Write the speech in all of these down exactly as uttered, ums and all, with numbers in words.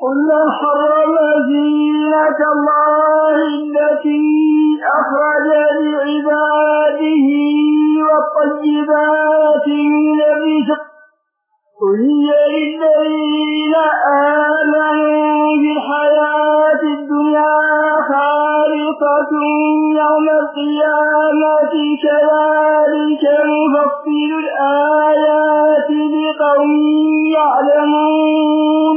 قل من حرم زينة الله التي أخرج لعباده والطيبات من الرزق قل هي للذين آمنوا بالحياة الدنيا خالصة يوم القيامة كذلك نفصل الآيات لقوم يعلمون.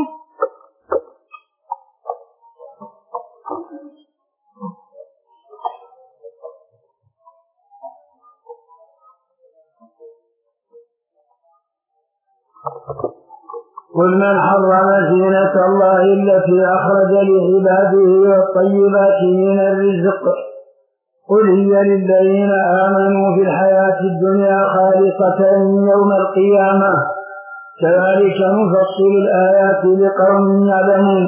قل من حرم زينة الله التي أخرج لعباده والطيبات من الرزق قل هي للذين آمنوا في الحياة الدنيا خالصة يوم القيامة كذلك نفصل الآيات لقوم يعلمون.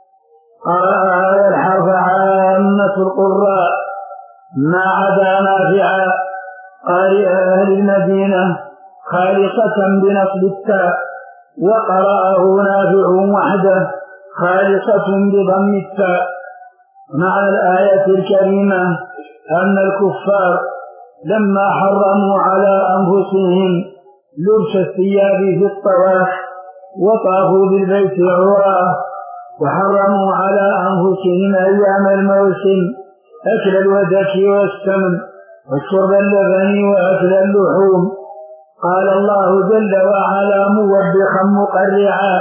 قرأ هذا الحرف عامة القراء ما عدا نافعا قارئ أهل المدينة خالصة بنصب التاء، وقرأه نافع وحده خالصة بضم التاء. معنى الآية الكريمة أن الكفار لما حرموا على أنفسهم لبس الثياب في الطواف وطافوا بالبيت عراه، وحرموا على أنفسهم أيام الموسم أكل الودك والسمن وشرب اللبن وأكل اللحوم. قال الله جل وعلا موبخا مقرعا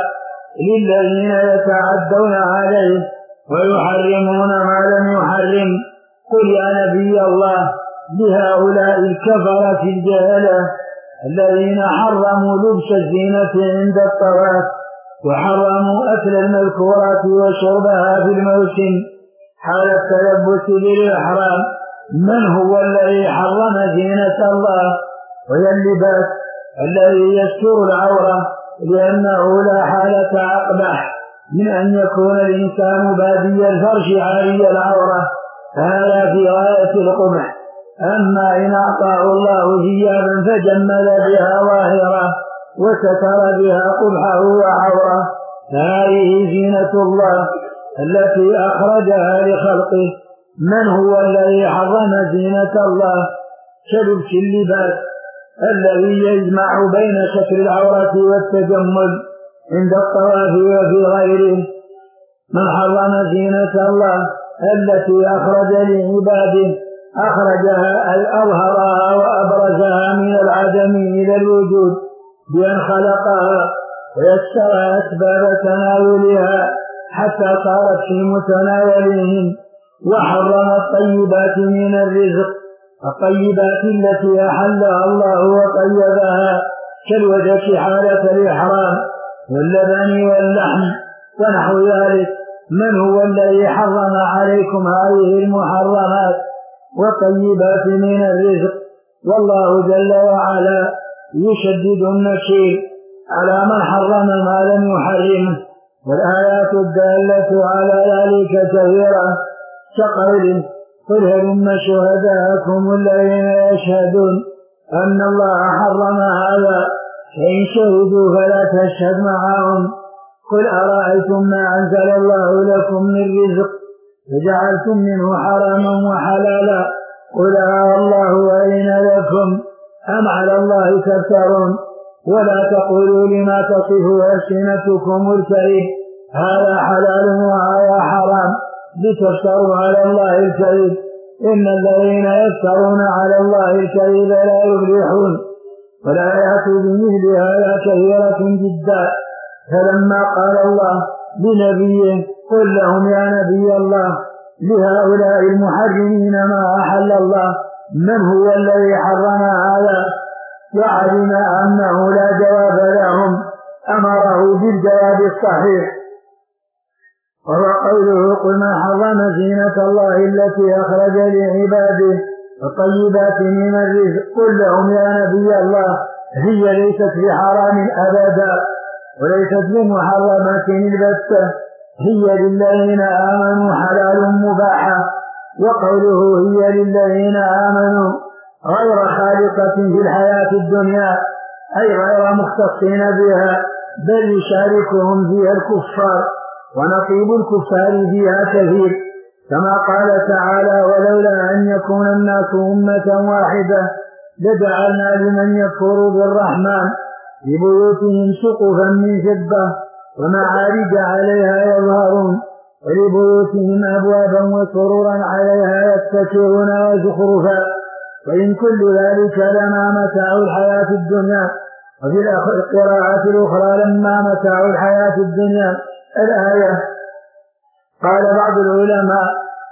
للذين يتعدون عليه ويحرمون ما لم يحرم قل يا نبي الله لهؤلاء الكفرة الجهلة الذين حرموا لبس الزينة عند الطواف وحرموا أكل المذكورات وشربها في الموسم حال التلبس بالإحرام، من هو الذي حرم زينة الله وهي اللباس الذي يستر العورة؟ لأنه لا حالة أقبح من أن يكون الإنسان بادي الفرش عاري العورة، فهذا في غاية القبح. أما إن أعطاه الله ثيابا فجمل بها ظاهرة وستر بها قبحه وعورة فهذه زينة الله التي أخرجها لخلقه. من هو الذي حرم زينة الله كلبس اللباس الذي يجمع بين ستر العورة والتجمل عند الطواف وفي غيره؟ من حرم زينة الله التي أخرج لعباده أخرجها أي أظهرها وأبرزها من العدم إلى الوجود بأن خلقها ويسر أسباب تناولها حتى صارت في متناولهم، وحرم الطيبات من الرزق الطيبات التي أحلها الله وطيبها كالودك حالة الإحرام واللبن واللحم ونحو ذلك. من هو الذي حرم عليكم هذه المحرمات والطيبات من الرزق؟ والله جل وعلا يشدد النكير على من حرم ما لم يحرمه، والآيات الدالة على ذلك كثيرة كقوله قل هلم شهداءكم الذين يشهدون أن الله حرم هذا فإن شهدوا فلا تشهد معهم. قل أرأيتم ما أنزل الله لكم من رزق فجعلتم منه حراما وحلالا قل آه الله وأذن لكم أم على الله تفترون ولا تقولوا لما تصف ألسنتكم الكذب هذا حلال وهذا حرام لتفتروا على الله الكذب إن الذين يفترون على الله الكذب لا يفلحون. والآيات بمثل هذا كثيرة جدا. فلما قال الله لنبيه قل لهم يا نبي الله لهؤلاء المحرمين ما أحل الله من هو الذي حرم هذا وعلم أنه لا جواب لهم أمره بالجواب الصحيح، وهو قوله قل من حرم زينة الله التي أخرج لعباده والطيبات من الرزق قل لهم يا نبي الله هي ليست بحرام أبدا وليست بمحرمة البتة هي للذين آمنوا حلال مباحة. وقوله هي للذين آمنوا غير خالقة في الحياة الدنيا أي غير مختصين بها بل يشاركهم فيها الكفار ونقيب الكفار فيها كثير، كما قال تعالى: ولولا أن يكون الناس أمة واحدة لجعلنا لمن يكفر بالرحمن لبيوتهم سقفا من فضة ومعارج عليها يظهرون ولبيوتهم أبوابا وسررا عليها يتكئون وزخرفا وإن كل ذلك لما متاع الحياة الدنيا. وفي القراءة الأخرى: لما متاع الحياة الدنيا الآية. قال بعض العلماء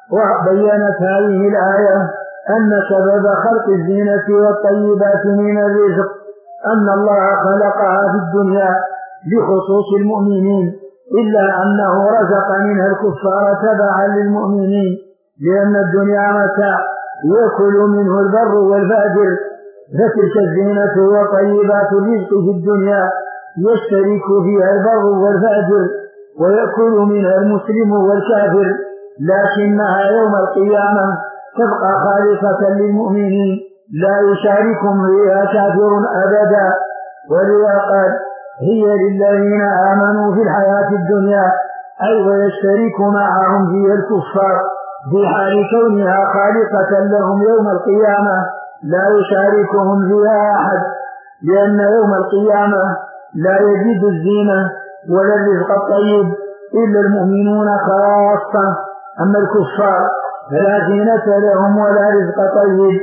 وبينت هذه الآية أن سبب خلق الزينة والطيبات من الرزق أن الله خلقها في الدنيا بخصوص المؤمنين، إلا أنه رزق منها الكفار تبعا للمؤمنين، لأن الدنيا متاع يأكل منه البر والفاجر، فتلك الزينة وطيبات الرزق في الدنيا يشترك فيها البر والفاجر ويأكل منها المسلم والكافر، لكنها يوم القيامة تبقى خالصة للمؤمنين لا يشاركهم فيها كافر أبدا. ولذا قال: هي للذين آمنوا في الحياة الدنيا، أي ويشترك معهم فيها الكفار في حال كونها خالصة لهم يوم القيامة لا يشاركهم فيها أحد، لأن يوم القيامة لا يجد الزينة ولا الرزق الطيب إلا المؤمنون خاصة، أما الكفار فلا زينة لهم ولا رزق طيب.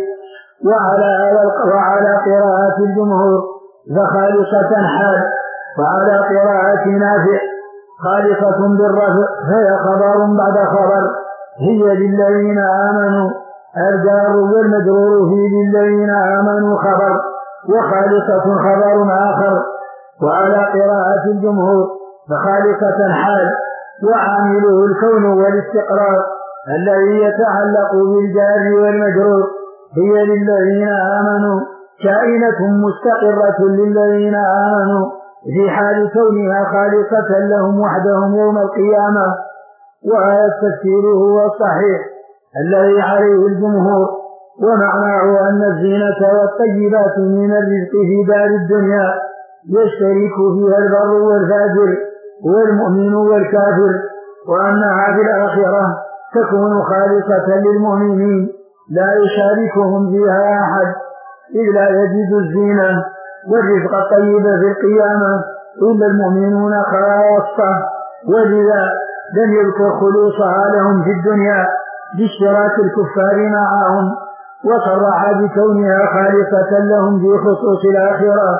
وعلى وعلى قراءة الجمهور فخالصة حال، وعلى قراءة نافع خالصة بالرفع فهي خبر بعد خبر. هي للذين آمنوا الجار والمجرور في للذين آمنوا خبر، وخالصة خبر آخر. وعلى قراءة الجمهور فخالصة حال، وعامله الكون والاستقرار الذي يتعلق بالجار والمجرور. هي للذين آمنوا كائنة مستقرة للذين آمنوا في حال كونها خالصة لهم وحدهم يوم القيامة. وهذا التفسير هو الصحيح الذي عليه الجمهور، ومعناه أن الزينة والطيبات من الرزق في دار الدنيا يشترك فيها البر والفاجر والمؤمن والكافر، وأنها في الآخرة تكون خالصة للمؤمنين لا يشاركهم فيها أحد، إذ لا يجد الزينة والرزق الطيب في القيامة إلا المؤمنون خاصة. ولذا لم يذكر خلوصها لهم في الدنيا باشتراك الكفار معهم، وصرح بكونها خالصة لهم في خصوص الآخرة.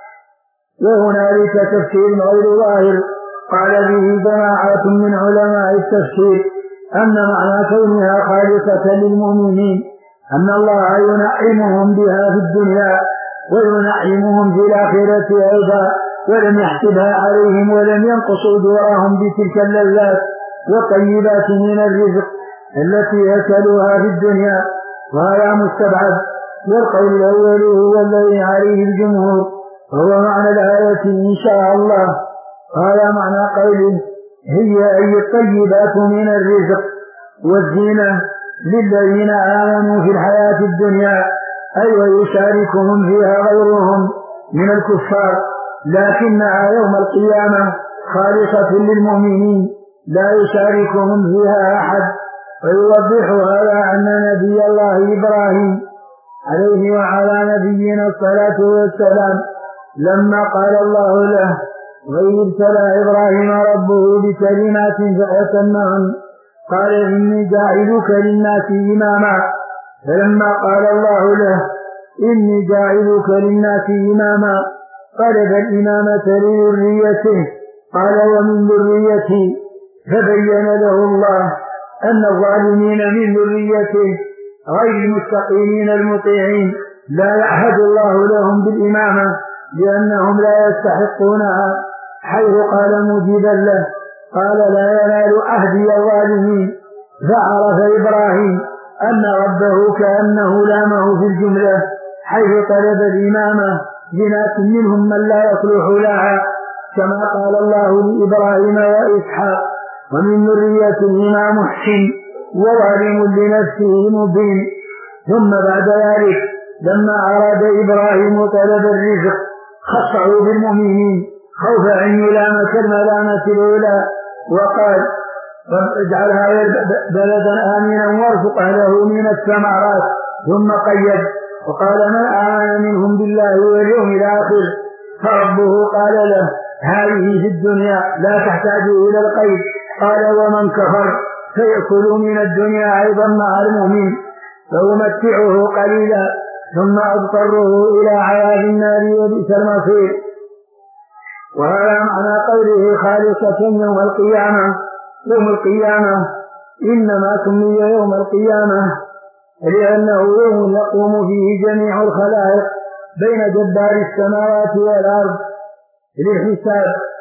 وهنالك تفسير غير ظاهر قال به جماعة من علماء التفسير أن معنى كونها خالصة للمؤمنين أن الله ينعمهم بها في الدنيا وينعمهم في الآخرة أيضا، ولم يحسبها عليهم ولم ينقصوا دورهم بتلك اللذات والطيبات من الرزق التي يأكلوها في الدنيا، وهذا مستبعد. والقول الأول هو الذي عليه الجمهور، وهو معنى الآية إن شاء الله. هذا معنى قوله هي أي الطيبات من الرزق والزينة للذين آمنوا في الحياة الدنيا، أي ويشاركهم فيها غيرهم من الكفار، لكنها يوم القيامة خالصة للمؤمنين لا يشاركهم فيها أحد. ويوضح هذا أن نبي الله إبراهيم عليه وعلى نبينا الصلاة والسلام لما قال الله له: وإذ ابتلى إبراهيم ربه بكلمات فأتمهن قال إني جاعلك للناس إماما، فلما قال الله له إني جاعلك للناس إماما طلب الإمامة لذريته، قال ومن ذريتي، فبين له الله أن الظالمين من ذريته غير المستقيمين المطيعين لا يعهد الله لهم بالإمامة لأنهم لا يستحقونها، حيث قال مجيبا له قال لا ينال عهدي الظالمين. فعرف إبراهيم أن ربه كأنه لامه في الجملة حيث طلب الإمامة لناس منهم من لا يصلح لها، كما قال الله لإبراهيم وإسحاق ومن ذريتهما محسن وظالم لنفسه مبين. ثم بعد ذلك لما أراد إبراهيم طلب الرزق خصه بالمؤمنين خوف أن يلام كالملامة الأولى وقال رب اجعل هذا بلدا آمنا وارزق أهله من الثمرات، ثم قيد وقال من آمن منهم بالله واليوم الآخر فربه قال له هذه في الدنيا لا تحتاج إلى القيد. قال ومن كفر فيأكل من الدنيا أيضا مع المؤمن فأمتعه قليلا ثم أضطره إلى عذاب النار وبئس المصير. وهذا معنى قوله خالصة يوم القيامة. يوم القيامة إنما سمي يوم القيامة لأنه يوم يقوم فيه جميع الخلائق بين جبار السماوات والأرض للحساب